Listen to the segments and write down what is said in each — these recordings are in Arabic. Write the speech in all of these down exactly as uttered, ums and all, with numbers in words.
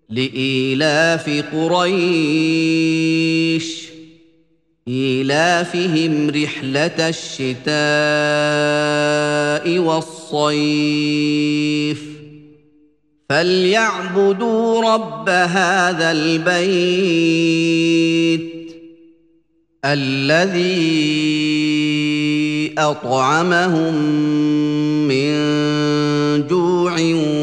لإيلاف قريش إيلافهم رحلة الشتاء والصيف فليعبدوا رب هذا البيت الذي أطعمهم من جوع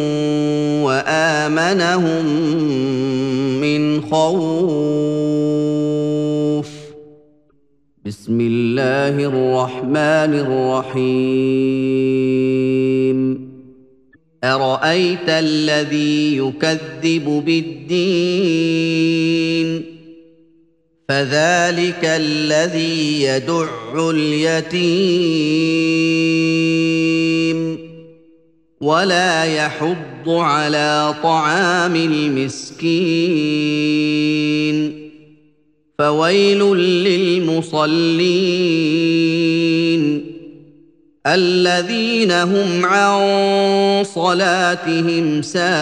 وآمنهم من خوف. بسم الله الرحمن الرحيم. أرأيت الذي يكذب بالدين فذلك الذي يدع اليتيم ولا يحض على طعام المسكين فويل للمصلين الذين هم عن صلاتهم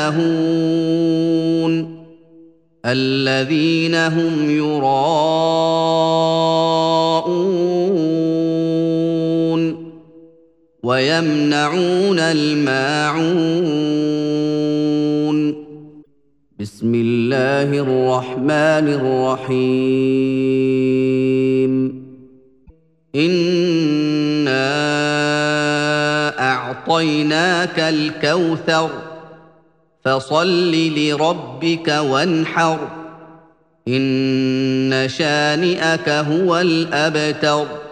ساهون الذين هم يراءون ويمنعون الماعون. بسم الله الرحمن الرحيم. إنا أعطيناك الكوثر فصل لربك وانحر إن شانئك هو الأبتر.